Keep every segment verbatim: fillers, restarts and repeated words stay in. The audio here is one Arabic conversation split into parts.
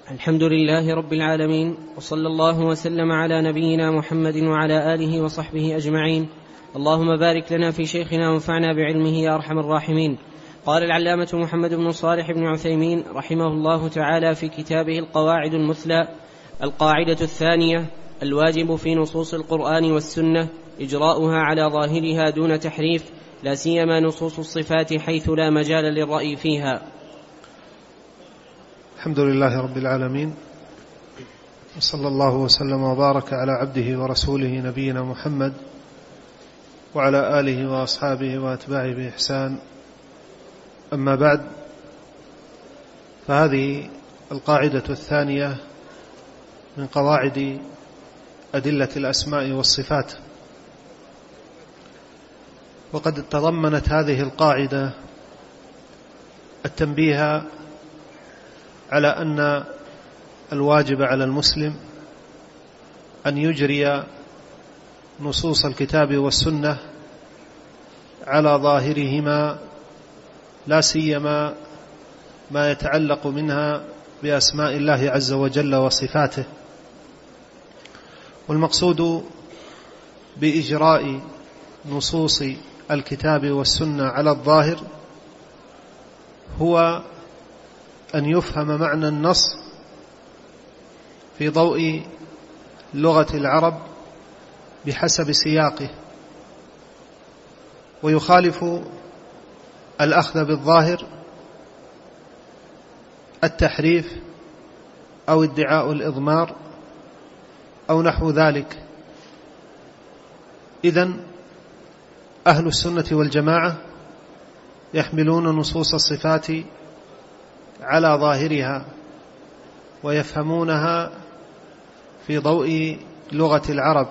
الحمد لله رب العالمين، وصلى الله وسلم على نبينا محمد وعلى آله وصحبه أجمعين. اللهم بارك لنا في شيخنا وانفعنا بعلمه يا أرحم الراحمين. قال العلامة محمد بن صالح بن عثيمين رحمه الله تعالى في كتابه القواعد المثلى: القاعدة الثانية: الواجب في نصوص القرآن والسنة إجراؤها على ظاهرها دون تحريف، لا سيما نصوص الصفات حيث لا مجال للرأي فيها. الحمد لله رب العالمين، وصلى الله وسلم وبارك على عبده ورسوله نبينا محمد وعلى آله وأصحابه وأتباعه بإحسان. أما بعد، فهذه القاعدة الثانية من قواعد أدلة الأسماء والصفات. وقد تضمنت هذه القاعدة التنبيه على أن الواجب على المسلم أن يجري نصوص الكتاب والسنة على ظاهرهما، لا سيما ما يتعلق منها بأسماء الله عز وجل وصفاته. والمقصود بإجراء نصوص الكتاب والسنة على الظاهر هو أن يفهم معنى النص في ضوء لغة العرب بحسب سياقه، ويخالف الأخذ بالظاهر التحريف أو ادعاء الإضمار أو نحو ذلك. إذن أهل السنة والجماعة يحملون نصوص الصفات على ظاهرها ويفهمونها في ضوء لغة العرب،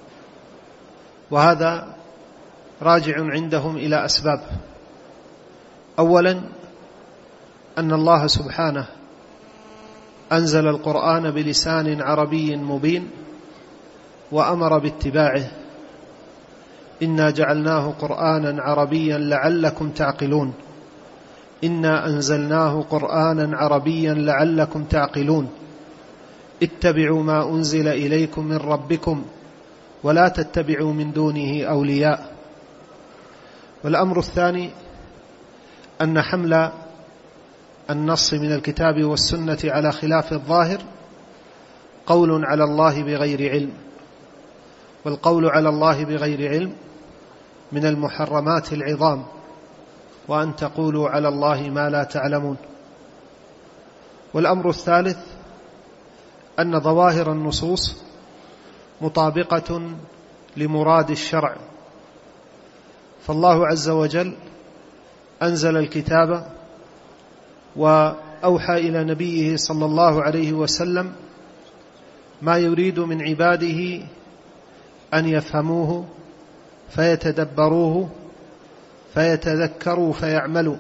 وهذا راجع عندهم إلى أسباب. أولا، أن الله سبحانه أنزل القرآن بلسان عربي مبين وأمر باتباعه: إنا جعلناه قرآنا عربيا لعلكم تعقلون، إنا أنزلناه قرآنا عربيا لعلكم تعقلون، اتبعوا ما أنزل إليكم من ربكم ولا تتبعوا من دونه أولياء. والأمر الثاني، أن حمل النص من الكتاب والسنة على خلاف الظاهر قول على الله بغير علم، والقول على الله بغير علم من المحرمات العظام، وأن تقولوا على الله ما لا تعلمون. والأمر الثالث، أن ظواهر النصوص مطابقة لمراد الشرع، فالله عز وجل أنزل الكتاب وأوحى إلى نبيه صلى الله عليه وسلم ما يريد من عباده أن يفهموه فيتدبروه فيتذكروا فيعملوا،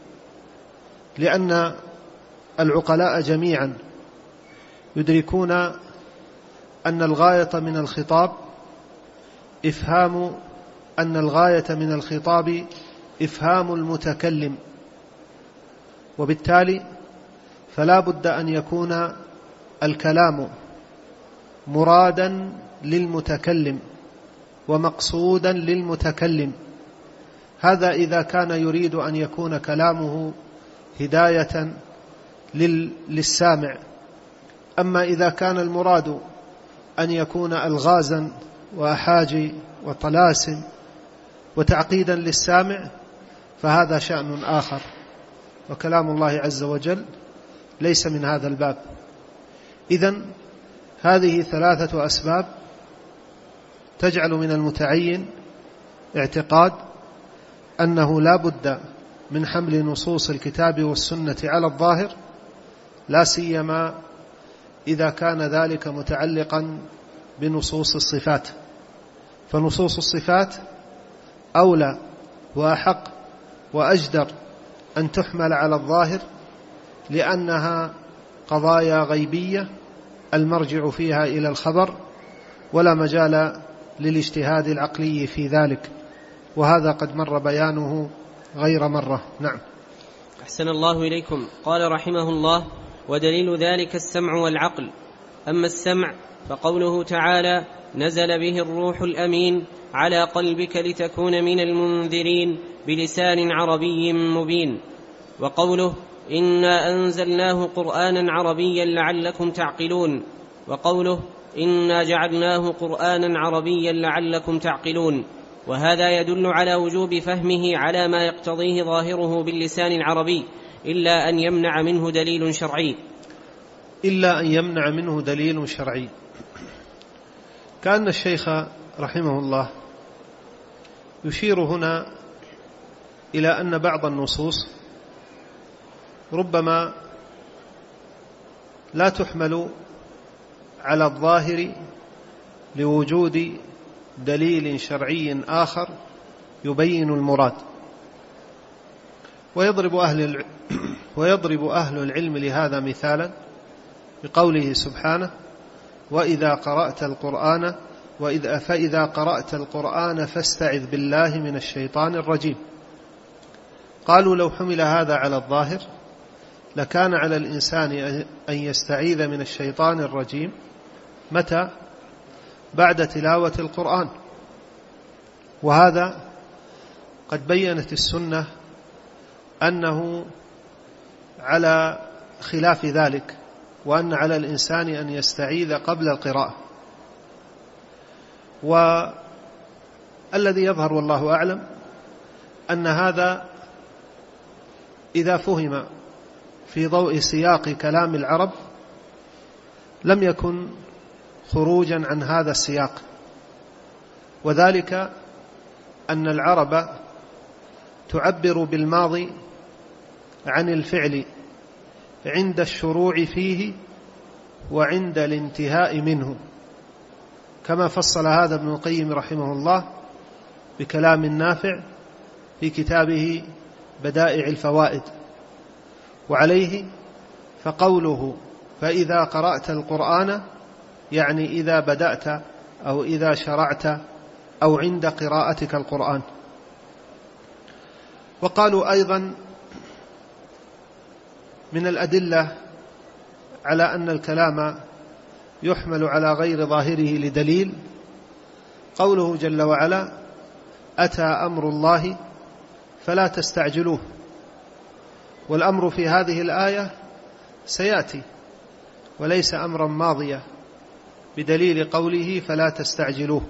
لأن العقلاء جميعا يدركون أن الغاية من الخطاب إفهام أن الغاية من الخطاب إفهام المتكلم، وبالتالي فلا بد أن يكون الكلام مرادا للمتكلم ومقصودا للمتكلم. هذا إذا كان يريد أن يكون كلامه هداية للسامع. أما إذا كان المراد أن يكون ألغازا وأحاجي وطلاسم وتعقيدا للسامع فهذا شأن آخر، وكلام الله عز وجل ليس من هذا الباب. إذن هذه ثلاثة أسباب تجعل من المتعين اعتقاد أنه لا بد من حمل نصوص الكتاب والسنة على الظاهر، لا سيما إذا كان ذلك متعلقا بنصوص الصفات، فنصوص الصفات أولى وأحق وأجدر أن تحمل على الظاهر، لأنها قضايا غيبية المرجع فيها إلى الخبر، ولا مجال للاجتهاد العقلي في ذلك، وهذا قد مر بيانه غير مرة. نعم. أحسن الله إليكم. قال رحمه الله: ودليل ذلك السمع والعقل. أما السمع فقوله تعالى: نزل به الروح الأمين على قلبك لتكون من المنذرين بلسان عربي مبين. وقوله: إنا أنزلناه قرآنا عربيا لعلكم تعقلون. وقوله: إنا جعلناه قرآنا عربيا لعلكم تعقلون. وهذا يدل على وجوب فهمه على ما يقتضيه ظاهره باللسان العربي، إلا أن يمنع منه دليل شرعي إلا أن يمنع منه دليل شرعي. كأن الشيخ رحمه الله يشير هنا إلى أن بعض النصوص ربما لا تحمل على الظاهر لوجود دليل شرعي آخر يبين المراد. ويضرب أهل ويضرب أهل العلم لهذا مثالا بقوله سبحانه: وإذا قرأت القرآن وإذا فإذا قرأت القرآن فاستعذ بالله من الشيطان الرجيم. قالوا لو حمل هذا على الظاهر لكان على الإنسان أن يستعيذ من الشيطان الرجيم متى؟ بعد تلاوة القرآن. وهذا قد بيّنت السنة أنه على خلاف ذلك، وأن على الإنسان أن يستعيذ قبل القراءة. والذي يظهر والله أعلم أن هذا إذا فهم في ضوء سياق كلام العرب لم يكن خروجا عن هذا السياق، وذلك أن العرب تعبر بالماضي عن الفعل عند الشروع فيه وعند الانتهاء منه، كما فصل هذا ابن القيم رحمه الله بكلام نافع في كتابه بدائع الفوائد. وعليه فقوله فإذا قرأت القرآن يعني إذا بدأت أو إذا شرعت أو عند قراءتك القرآن. وقالوا أيضا من الأدلة على أن الكلام يحمل على غير ظاهره لدليل قوله جل وعلا: أتى أمر الله فلا تستعجلوه. والأمر في هذه الآية سيأتي وليس أمرا ماضيا بدليل قوله فلا تستعجلوه.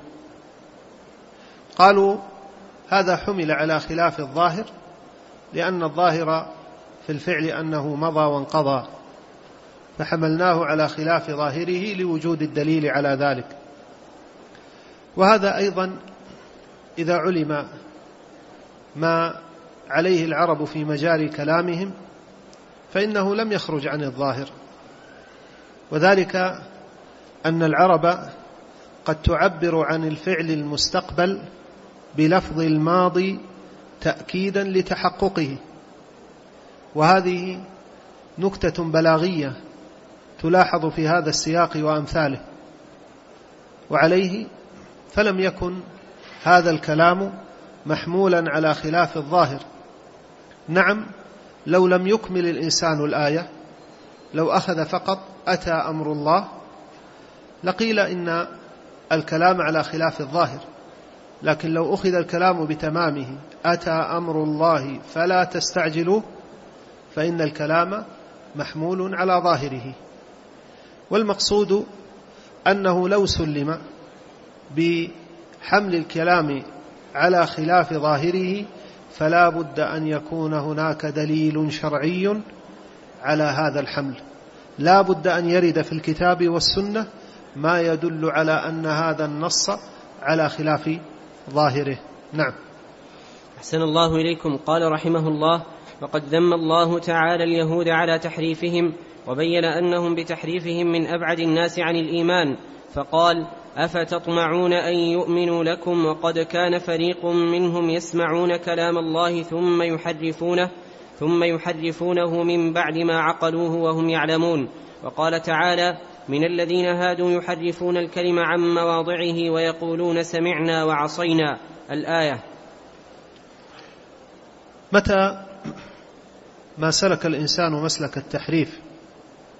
قالوا هذا حمل على خلاف الظاهر لأن الظاهر في الفعل أنه مضى وانقضى، فحملناه على خلاف ظاهره لوجود الدليل على ذلك. وهذا أيضا إذا علم ما عليه العرب في مجاري كلامهم فإنه لم يخرج عن الظاهر، وذلك أن العرب قد تعبر عن الفعل المستقبل بلفظ الماضي تأكيدا لتحققه، وهذه نكتة بلاغية تلاحظ في هذا السياق وأمثاله. وعليه فلم يكن هذا الكلام محمولا على خلاف الظاهر. نعم، لو لم يكمل الإنسان الآية، لو أخذ فقط أتى أمر الله لقيل إن الكلام على خلاف الظاهر، لكن لو أخذ الكلام بتمامه أتى أمر الله فلا تستعجلوه فإن الكلام محمول على ظاهره. والمقصود أنه لو سلم بحمل الكلام على خلاف ظاهره فلا بد أن يكون هناك دليل شرعي على هذا الحمل، لا بد أن يرد في الكتاب والسنة ما يدل على أن هذا النص على خلاف ظاهره. نعم. أحسن الله إليكم. قال رحمه الله: وقد ذم الله تعالى اليهود على تحريفهم، وبين أنهم بتحريفهم من أبعد الناس عن الإيمان، فقال: أفتطمعون أن يؤمنوا لكم وقد كان فريق منهم يسمعون كلام الله ثم يحرفونه ثم يحرفونه من بعد ما عقلوه وهم يعلمون. وقال تعالى: من الذين هادوا يحرفون الكلم عن مواضعه ويقولون سمعنا وعصينا. الآية. متى ما سلك الإنسان مسلك التحريف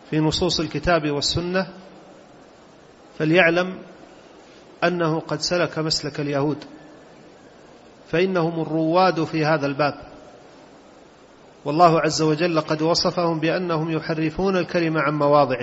في نصوص الكتاب والسنة فليعلم أنه قد سلك مسلك اليهود، فإنهم الرواد في هذا الباب، والله عز وجل قد وصفهم بأنهم يحرفون الكلمة عن مواضعه،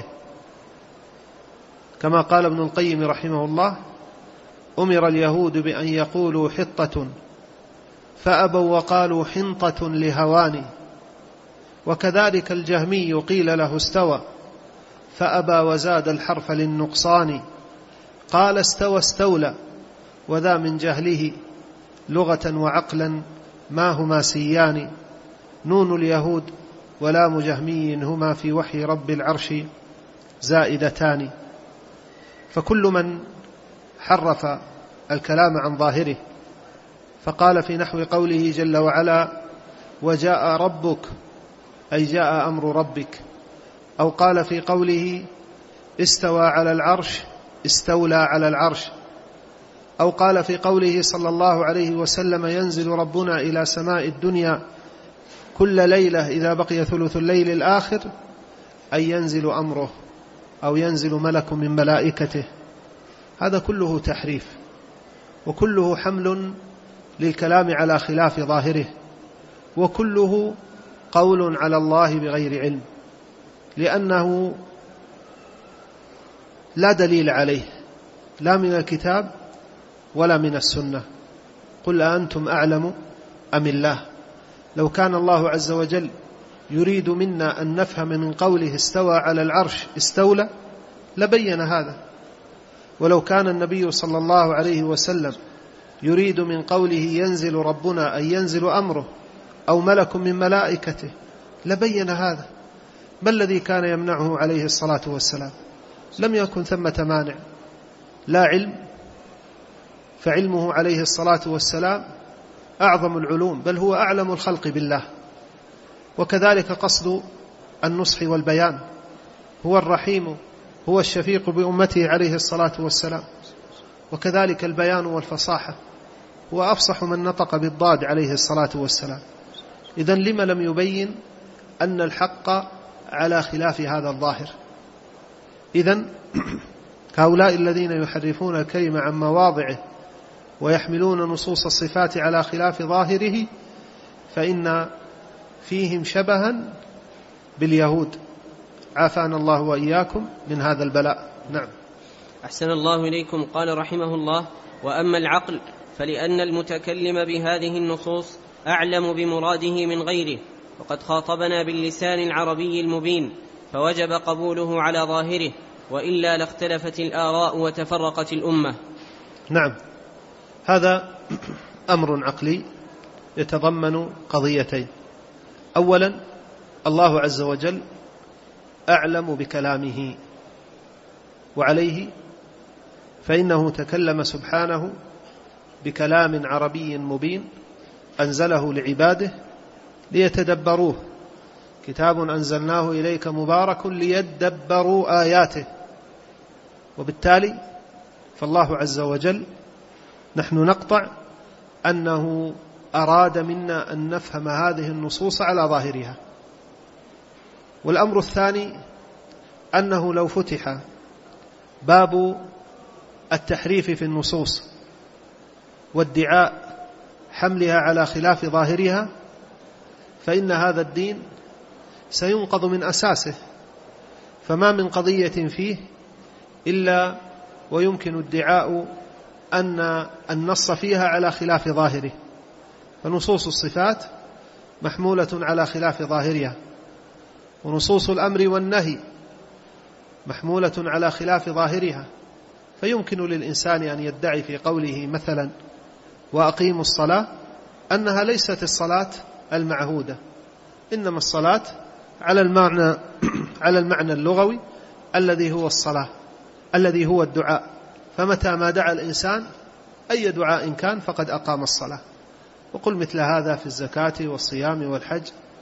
كما قال ابن القيم رحمه الله: أمر اليهود بأن يقولوا حطة فأبوا وقالوا حنطة لهوان، وكذلك الجهمي قيل له استوى فأبى وزاد الحرف للنقصان، قال استوى استولى وذا من جهله لغة وعقلا ما هما سيان، نون اليهود ولام جهمي هما في وحي رب العرش زائدتان. فكل من حرف الكلام عن ظاهره فقال في نحو قوله جل وعلا: وجاء ربك، أي جاء أمر ربك، أو قال في قوله استوى على العرش استولى على العرش، أو قال في قوله صلى الله عليه وسلم: ينزل ربنا إلى سماء الدنيا كل ليلة إذا بقي ثلث الليل الآخر، أي ينزل أمره أو ينزل ملك من ملائكته. هذا كله تحريف، وكله حمل للكلام على خلاف ظاهره، وكله قول على الله بغير علم، لأنه لا دليل عليه لا من الكتاب ولا من السنة. قل أنتم أعلم أم الله؟ لو كان الله عز وجل يريد منا أن نفهم من قوله استوى على العرش استولى لبين هذا، ولو كان النبي صلى الله عليه وسلم يريد من قوله ينزل ربنا أن ينزل أمره أو ملك من ملائكته لبين هذا. ما الذي كان يمنعه عليه الصلاة والسلام؟ لم يكن ثمة مانع، لا علم، فعلمه عليه الصلاة والسلام أعظم العلوم، بل هو أعلم الخلق بالله. وكذلك قصد النصح والبيان، هو الرحيم، هو الشفيق بأمته عليه الصلاة والسلام. وكذلك البيان والفصاحة، هو أفصح من نطق بالضاد عليه الصلاة والسلام. إذن لما لم يبين أن الحق على خلاف هذا الظاهر؟ إذن هؤلاء الذين يحرفون الكلمة عن مواضعه ويحملون نصوص الصفات على خلاف ظاهره فإن فيهم شبها باليهود، عافانا الله وإياكم من هذا البلاء. نعم. أحسن الله إليكم. قال رحمه الله: وأما العقل فلأن المتكلم بهذه النصوص أعلم بمراده من غيره، وقد خاطبنا باللسان العربي المبين، فوجب قبوله على ظاهره، وإلا لاختلفت الآراء وتفرقت الأمة. نعم، هذا أمر عقلي يتضمن قضيتين. أولا، الله عز وجل أعلم بكلامه، وعليه فإنه تكلم سبحانه بكلام عربي مبين أنزله لعباده ليتدبروه، كتاب أنزلناه إليك مبارك ليدبروا آياته. وبالتالي فالله عز وجل نحن نقطع أنه أراد منا أن نفهم هذه النصوص على ظاهرها. والأمر الثاني أنه لو فتح باب التحريف في النصوص وادعاء حملها على خلاف ظاهرها فإن هذا الدين سينقض من أساسه، فما من قضية فيه إلا ويمكن ادعاء أن النص فيها على خلاف ظاهره. فنصوص الصفات محمولة على خلاف ظاهرها، ونصوص الأمر والنهي محمولة على خلاف ظاهرها، فيمكن للإنسان أن يدعي في قوله مثلا وأقيموا الصلاة أنها ليست الصلاة المعهودة، إنما الصلاة على المعنى على المعنى اللغوي الذي هو الصلاة، الذي هو الدعاء، فمتى ما دعا الإنسان أي دعاء كان فقد أقام الصلاة. وقل مثل هذا في الزكاة والصيام والحج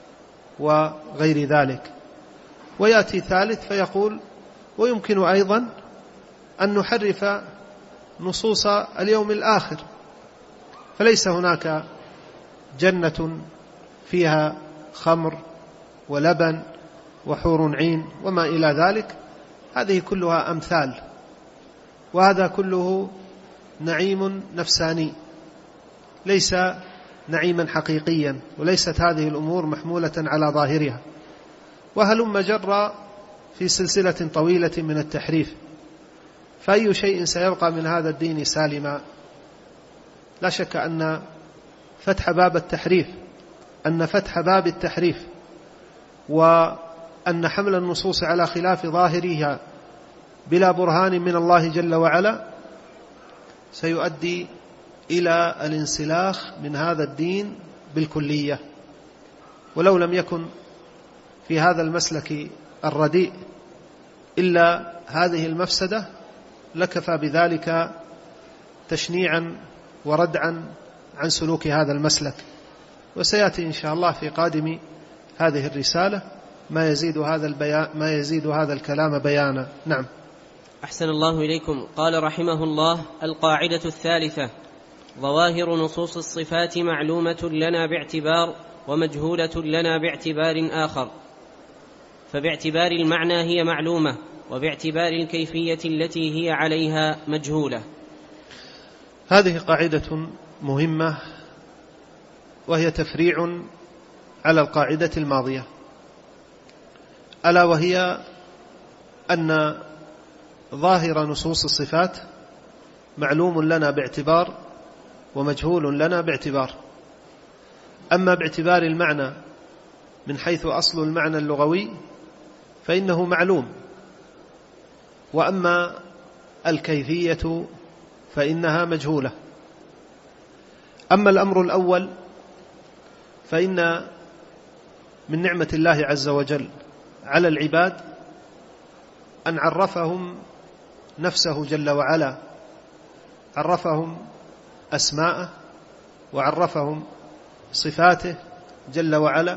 وغير ذلك. ويأتي ثالث فيقول ويمكن أيضا أن نحرف نصوص اليوم الآخر، فليس هناك جنة فيها خمر ولبن وحور عين وما إلى ذلك، هذه كلها أمثال، وهذا كله نعيم نفساني ليس نعيما حقيقيا، وليست هذه الأمور محمولة على ظاهرها. وهلم جر في سلسلة طويلة من التحريف، فأي شيء سيبقى من هذا الدين سالما؟ لا شك أن فتح باب التحريف أن فتح باب التحريف وأن حمل النصوص على خلاف ظاهرها بلا برهان من الله جل وعلا سيؤدي إلى الانسلاخ من هذا الدين بالكلية. ولو لم يكن في هذا المسلك الرديء إلا هذه المفسدة لكفى بذلك تشنيعا وردعا عن سلوك هذا المسلك. وسيأتي إن شاء الله في قادم هذه الرسالة ما يزيد هذا البيان ما يزيد هذا الكلام بيانا. نعم. أحسن الله إليكم. قال رحمه الله: القاعدة الثالثة: ظواهر نصوص الصفات معلومة لنا باعتبار ومجهولة لنا باعتبار آخر، فباعتبار المعنى هي معلومة، وباعتبار الكيفية التي هي عليها مجهولة. هذه قاعدة مهمة، وهي تفريع على القاعدة الماضية، ألا وهي أن ظاهر نصوص الصفات معلوم لنا باعتبار ومجهول لنا باعتبار. أما باعتبار المعنى من حيث أصل المعنى اللغوي فإنه معلوم، وأما الكيفية فإنها مجهولة. أما الأمر الأول فإن من نعمة الله عز وجل على العباد أن عرفهم نفسه جل وعلا، عرفهم أسماءه وعرفهم صفاته جل وعلا،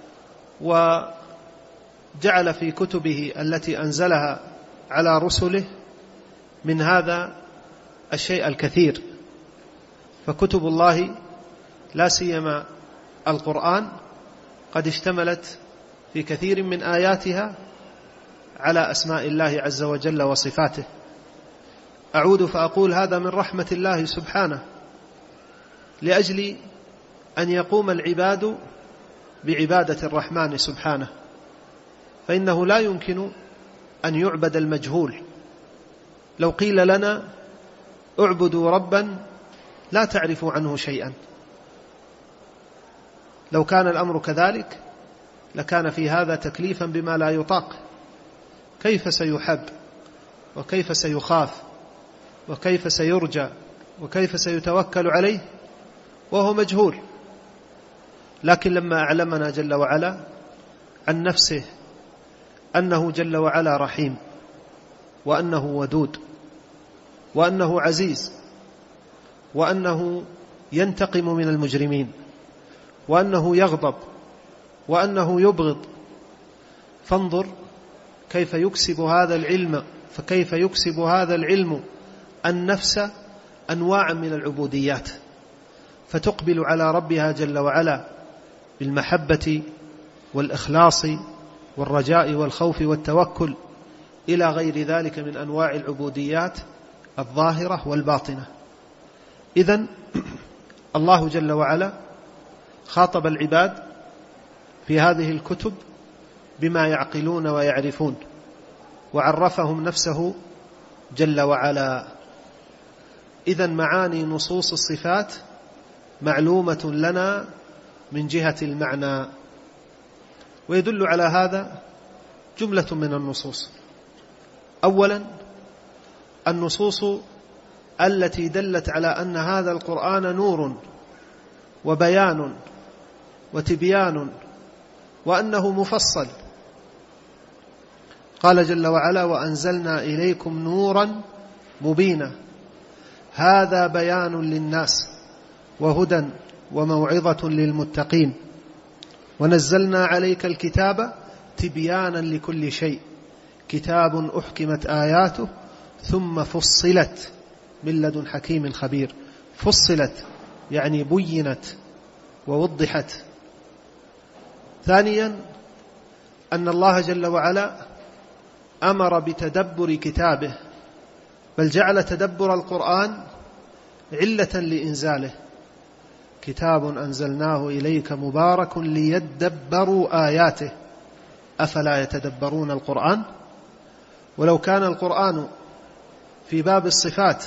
وجعل في كتبه التي أنزلها على رسله من هذا الشيء الكثير. فكتب الله لا سيما القرآن قد اشتملت في كثير من آياتها على أسماء الله عز وجل وصفاته. أعود فأقول هذا من رحمة الله سبحانه، لأجل أن يقوم العباد بعبادة الرحمن سبحانه، فإنه لا يمكن أن يعبد المجهول. لو قيل لنا اعبدوا ربا لا تعرفوا عنه شيئا، لو كان الأمر كذلك لكان في هذا تكليفا بما لا يطاق. كيف سيحب وكيف سيخاف وكيف سيرجى وكيف سيتوكل عليه وهو مجهول؟ لكن لما أعلمنا جل وعلا عن نفسه أنه جل وعلا رحيم، وأنه ودود، وأنه عزيز، وأنه ينتقم من المجرمين، وأنه يغضب، وأنه يبغض، فانظر كيف يكسب هذا العلم فكيف يكسب هذا العلم النفس أنواعا من العبوديات، فتقبل على ربها جل وعلا بالمحبة والإخلاص والرجاء والخوف والتوكل إلى غير ذلك من أنواع العبوديات الظاهرة والباطنة. إذن الله جل وعلا خاطب العباد في هذه الكتب بما يعقلون ويعرفون، وعرفهم نفسه جل وعلا. إذن معاني نصوص الصفات معلومة لنا من جهة المعنى، ويدل على هذا جملة من النصوص. أولا النصوص التي دلت على أن هذا القرآن نور وبيان وتبيان وأنه مفصل. قال جل وعلا: وأنزلنا إليكم نورا مبينا هذا بيان للناس وهدى وموعظة للمتقين ونزلنا عليك الكتاب تبيانا لكل شيء كتاب أحكمت آياته ثم فصلت من لدن حكيم خبير. فصلت يعني بينت ووضحت. ثانيا أن الله جل وعلا أمر بتدبر كتابه، بل جعل تدبر القرآن علة لإنزاله. كتاب أنزلناه إليك مبارك ليدبروا آياته أفلا يتدبرون القرآن. ولو كان القرآن في باب الصفات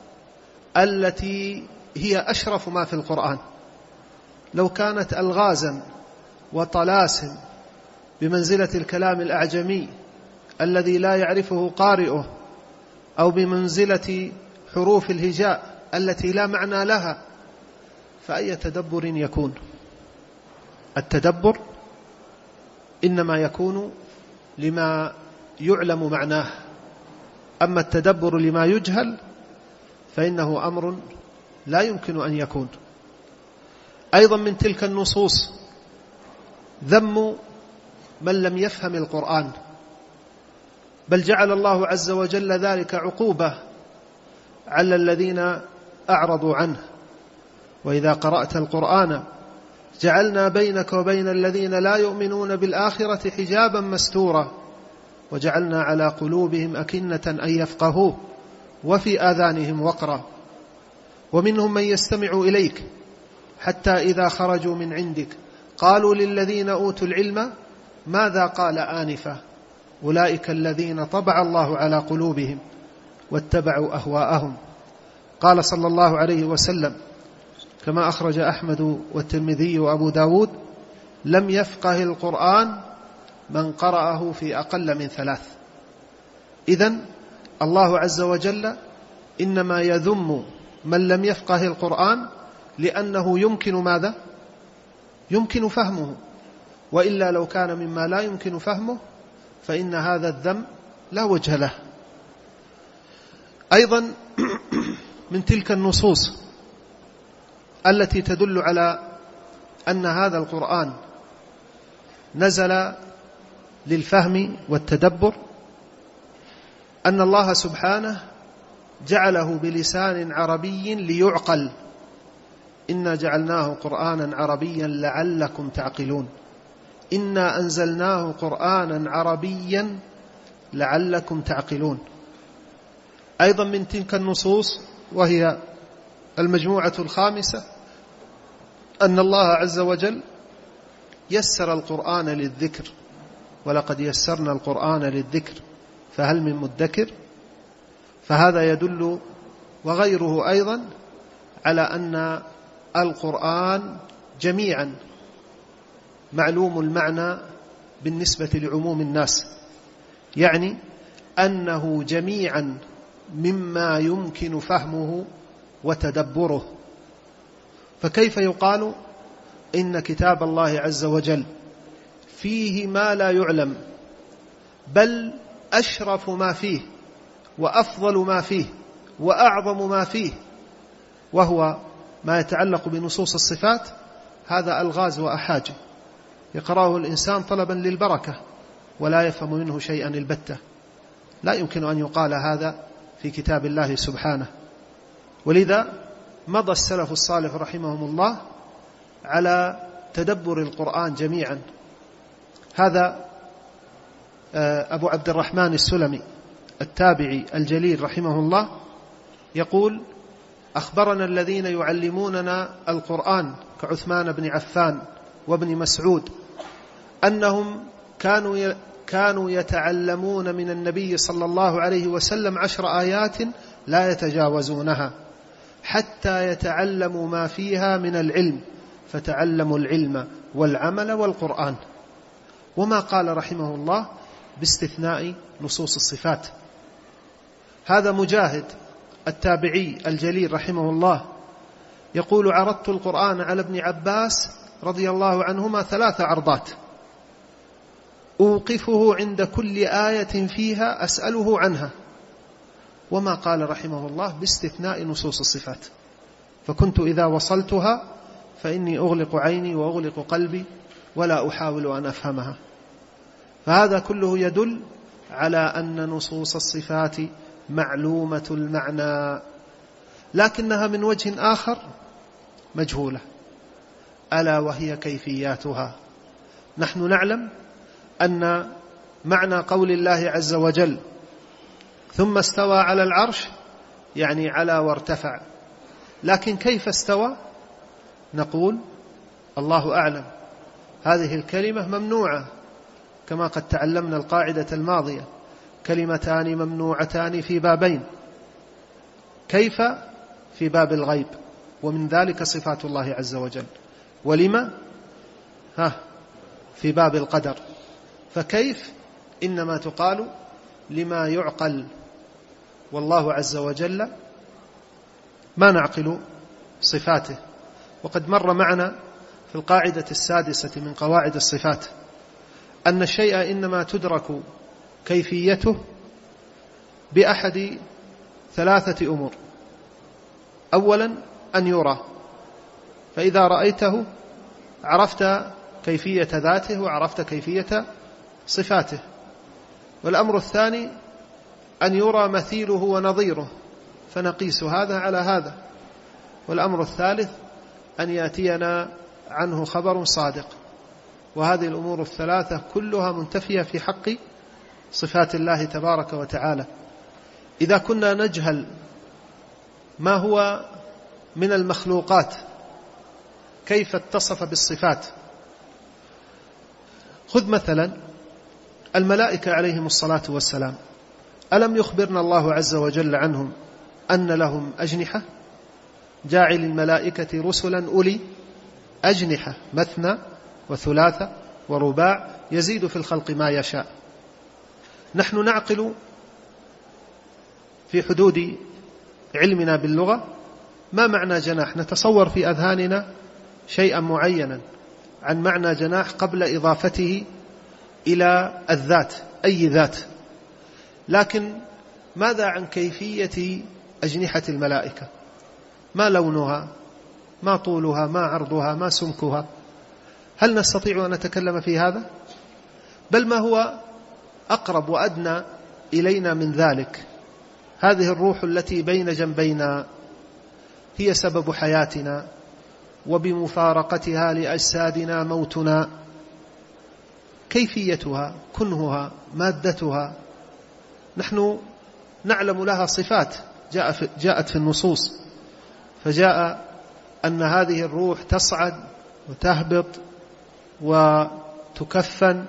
التي هي أشرف ما في القرآن، لو كانت ألغازا وطلاسم بمنزلة الكلام الأعجمي الذي لا يعرفه قارئه، أو بمنزلة حروف الهجاء التي لا معنى لها، فأي تدبر يكون؟ التدبر إنما يكون لما يعلم معناه، أما التدبر لما يجهل فإنه أمر لا يمكن أن يكون. أيضا من تلك النصوص ذم من لم يفهم القرآن، بل جعل الله عز وجل ذلك عقوبة على الذين أعرضوا عنه. وإذا قرأت القرآن جعلنا بينك وبين الذين لا يؤمنون بالآخرة حجابا مستورا وجعلنا على قلوبهم أكنة أن يفقهوه وفي آذانهم وقرا ومنهم من يستمع إليك حتى إذا خرجوا من عندك قالوا للذين أوتوا العلم ماذا قال آنفا أولئك الذين طبع الله على قلوبهم واتبعوا أهواءهم. قال صلى الله عليه وسلم كما أخرج أحمد والترمذي وأبو داود لم يفقه القرآن من قرأه في أقل من ثلاث. إذن الله عز وجل إنما يذم من لم يفقه القرآن لأنه يمكن ماذا؟ يمكن فهمه، وإلا لو كان مما لا يمكن فهمه فإن هذا الذم لا وجه له. أيضا من تلك النصوص التي تدل على أن هذا القرآن نزل للفهم والتدبر أن الله سبحانه جعله بلسان عربي ليعقل. إنا جعلناه قرآنا عربيا لعلكم تعقلون. إنا أنزلناه قرآنا عربيا لعلكم تعقلون. أيضا من تلك النصوص وهي المجموعة الخامسة أن الله عز وجل يسر القرآن للذكر، ولقد يسرنا القرآن للذكر فهل من مدكر. فهذا يدل وغيره أيضا على أن القرآن جميعا معلوم المعنى بالنسبة لعموم الناس، يعني أنه جميعا مما يمكن فهمه وتدبره. فكيف يقال إن كتاب الله عز وجل فيه ما لا يعلم، بل أشرف ما فيه وأفضل ما فيه وأعظم ما فيه، وهو ما يتعلق بنصوص الصفات؟ هذا ألغاز وأحاج يقرأه الإنسان طلبا للبركة ولا يفهم منه شيئا البتة. لا يمكن أن يقال هذا في كتاب الله سبحانه. ولذا مضى السلف الصالح رحمهم الله على تدبر القرآن جميعا. هذا أبو عبد الرحمن السلمي التابعي الجليل رحمه الله يقول أخبرنا الذين يعلموننا القرآن كعثمان بن عفان وابن مسعود أنهم كانوا كانوا يتعلمون من النبي صلى الله عليه وسلم عشر آيات لا يتجاوزونها حتى يتعلموا ما فيها من العلم، فتعلموا العلم والعمل والقرآن. وما قال رحمه الله باستثناء نصوص الصفات. هذا مجاهد التابعي الجليل رحمه الله يقول عرضت القرآن على ابن عباس رضي الله عنهما ثلاث عرضات أوقفه عند كل آية فيها أسأله عنها. وما قال رحمه الله باستثناء نصوص الصفات، فكنت إذا وصلتها فإني أغلق عيني وأغلق قلبي ولا أحاول أن أفهمها. فهذا كله يدل على أن نصوص الصفات معلومة المعنى، لكنها من وجه آخر مجهولة، ألا وهي كيفياتها. نحن نعلم أن معنى قول الله عز وجل ثم استوى على العرش يعني على وارتفع، لكن كيف استوى؟ نقول الله أعلم. هذه الكلمة ممنوعة كما قد تعلمنا القاعدة الماضية: كلمتان ممنوعتان في بابين. كيف؟ في باب الغيب، ومن ذلك صفات الله عز وجل. ولما؟ ها في باب القدر. فكيف إنما تقال لما يعقل، والله عز وجل ما نعقل صفاته. وقد مر معنا في القاعدة السادسة من قواعد الصفات أن الشيء إنما تدرك كيفيته بأحد ثلاثة أمور: أولا أن يرى، فإذا رأيته عرفت كيفية ذاته وعرفت كيفية صفاته. والأمر الثاني أن يرى مثيله ونظيره فنقيس هذا على هذا. والأمر الثالث أن يأتينا عنه خبر صادق. وهذه الأمور الثلاثة كلها منتفية في حق صفات الله تبارك وتعالى. إذا كنا نجهل ما هو من المخلوقات كيف اتصف بالصفات، خذ مثلا الملائكة عليهم الصلاة والسلام، ألم يخبرنا الله عز وجل عنهم أن لهم أجنحة؟ جاعل الملائكة رسلا أولي أجنحة مثنى وثلاثة ورباع يزيد في الخلق ما يشاء. نحن نعقل في حدود علمنا باللغة ما معنى جناح، نتصور في أذهاننا شيئا معينا عن معنى جناح قبل إضافته إلى الذات، أي ذات. لكن ماذا عن كيفية أجنحة الملائكة؟ ما لونها؟ ما طولها؟ ما عرضها؟ ما سمكها؟ هل نستطيع أن نتكلم في هذا؟ بل ما هو أقرب وأدنى إلينا من ذلك، هذه الروح التي بين جنبينا هي سبب حياتنا، وبمفارقتها لأجسادنا موتنا. كيفيتها، كنهها، مادتها، نحن نعلم لها صفات جاءت في النصوص، فجاء أن هذه الروح تصعد وتهبط وتكفن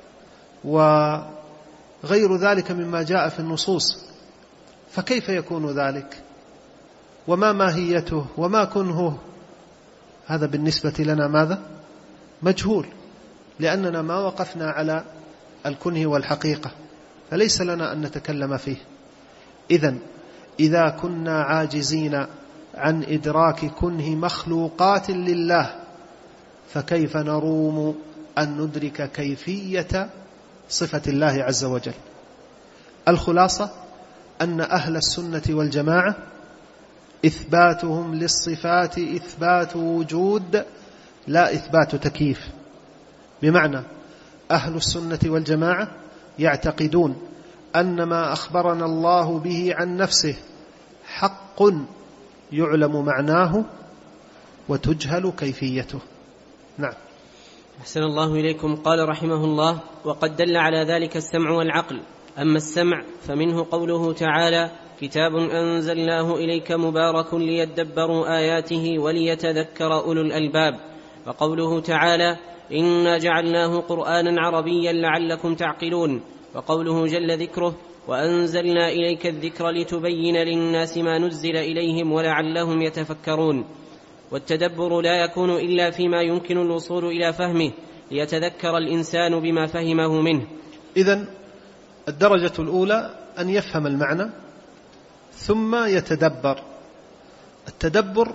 وغير ذلك مما جاء في النصوص. فكيف يكون ذلك؟ وما ماهيته وما كنهه؟ هذا بالنسبة لنا ماذا؟ مجهول، لأننا ما وقفنا على الكنه والحقيقة، فليس لنا أن نتكلم فيه. إذن إذا كنا عاجزين عن إدراك كنه مخلوقات لله، فكيف نروم أن ندرك كيفية صفة الله عز وجل؟ الخلاصة أن أهل السنة والجماعة إثباتهم للصفات إثبات وجود لا إثبات تكييف. بمعنى أهل السنة والجماعة يعتقدون أن ما أخبرنا الله به عن نفسه حق يعلم معناه وتجهل كيفيته. نعم. أحسن الله إليكم. قال رحمه الله: وقد دل على ذلك السمع والعقل. أما السمع فمنه قوله تعالى: كتاب أنزلناه إليك مبارك ليدبروا آياته وليتذكر أولو الألباب. وقوله تعالى: إنا جعلناه قرآنا عربيا لعلكم تعقلون. وقوله جل ذكره: وأنزلنا إليك الذكر لتبين للناس ما نزل إليهم ولعلهم يتفكرون. والتدبر لا يكون إلا فيما يمكن الوصول إلى فهمه ليتذكر الإنسان بما فهمه منه. إذن الدرجة الأولى أن يفهم المعنى ثم يتدبر. التدبر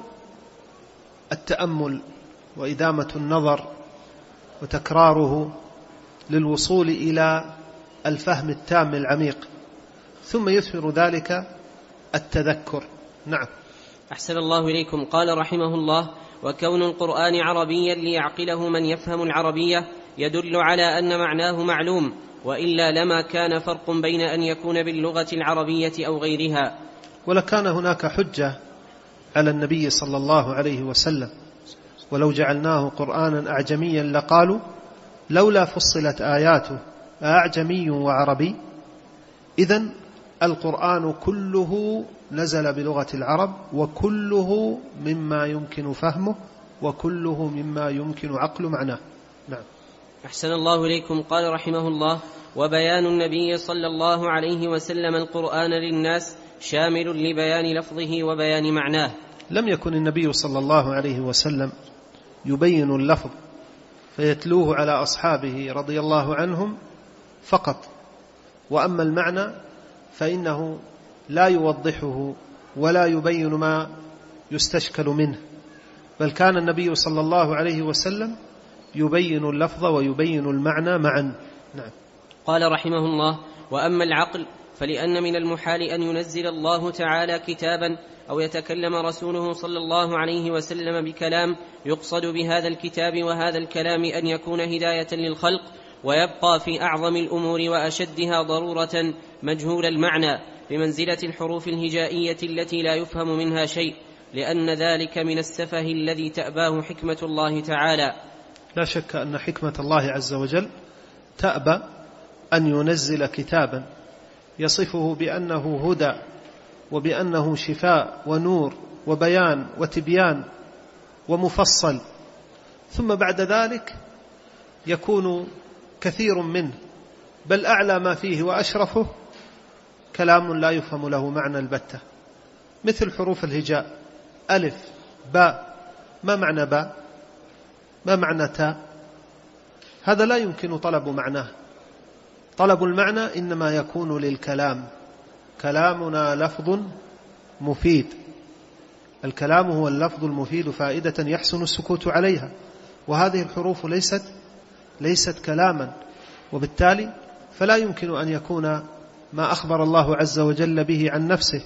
التأمل وإدامة النظر وتكراره للوصول إلى الفهم التام العميق، ثم يثمر ذلك التذكر. نعم. أحسن الله إليكم. قال رحمه الله: وكون القرآن عربيا ليعقله من يفهم العربية يدل على أن معناه معلوم، وإلا لما كان فرق بين أن يكون باللغة العربية أو غيرها. ولكان هناك حجة على النبي صلى الله عليه وسلم، ولو جعلناه قرآنا أعجميا لقالوا لولا فصلت آياته أعجمي وعربي. إذن القرآن كله نزل بلغة العرب، وكله مما يمكن فهمه، وكله مما يمكن عقل معناه. نعم. أحسن الله إليكم. قال رحمه الله: وبيان النبي صلى الله عليه وسلم القرآن للناس شامل لبيان لفظه وبيان معناه. لم يكن النبي صلى الله عليه وسلم يبين اللفظ فيتلوه على أصحابه رضي الله عنهم فقط، وأما المعنى فإنه لا يوضحه ولا يبين ما يستشكل منه، بل كان النبي صلى الله عليه وسلم يبين اللفظ ويبين المعنى معا. نعم. قال رحمه الله: وأما العقل فلأن من المحال أن ينزل الله تعالى كتابا أو يتكلم رسوله صلى الله عليه وسلم بكلام يقصد بهذا الكتاب وهذا الكلام أن يكون هداية للخلق، ويبقى في أعظم الأمور وأشدها ضرورة مجهول المعنى بمنزلة الحروف الهجائية التي لا يفهم منها شيء، لأن ذلك من السفه الذي تأباه حكمة الله تعالى. لا شك أن حكمة الله عز وجل تأبى أن ينزل كتابا يصفه بأنه هدى وبأنه شفاء ونور وبيان وتبيان ومفصل، ثم بعد ذلك يكون كثير منه بل أعلى ما فيه وأشرفه كلام لا يفهم له معنى البتة، مثل حروف الهجاء: ألف، باء. ما معنى باء؟ ما معنى تاء؟ هذا لا يمكن طلب معناه. طلب المعنى إنما يكون للكلام. كلامنا لفظ مفيد، الكلام هو اللفظ المفيد فائدة يحسن السكوت عليها، وهذه الحروف ليست ليست كلاما، وبالتالي فلا يمكن أن يكون ما أخبر الله عز وجل به عن نفسه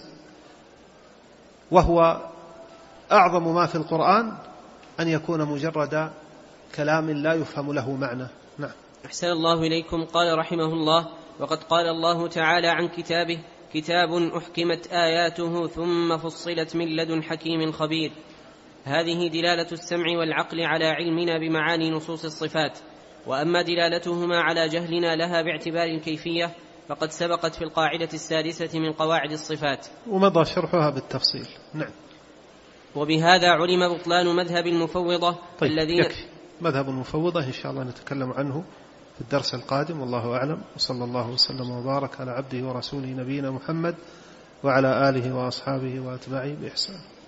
وهو أعظم ما في القرآن أن يكون مجرد كلام لا يفهم له معنى. نعم. أحسن الله إليكم. قال رحمه الله: وقد قال الله تعالى عن كتابه: كتاب أحكمت آياته ثم فصلت من لدن حكيم خبير. هذه دلالة السمع والعقل على علمنا بمعاني نصوص الصفات، وأما دلالتهما على جهلنا لها باعتبار الكيفية فقد سبقت في القاعدة السادسة من قواعد الصفات، ومضى شرحها بالتفصيل. نعم. وبهذا علم بطلان مذهب المفوضة. طيب، الذين يكفي. مذهب المفوضة إن شاء الله نتكلم عنه في الدرس القادم، والله أعلم، وصلى الله وسلم وبارك على عبده ورسوله نبينا محمد وعلى آله وأصحابه وأتباعه بإحسان.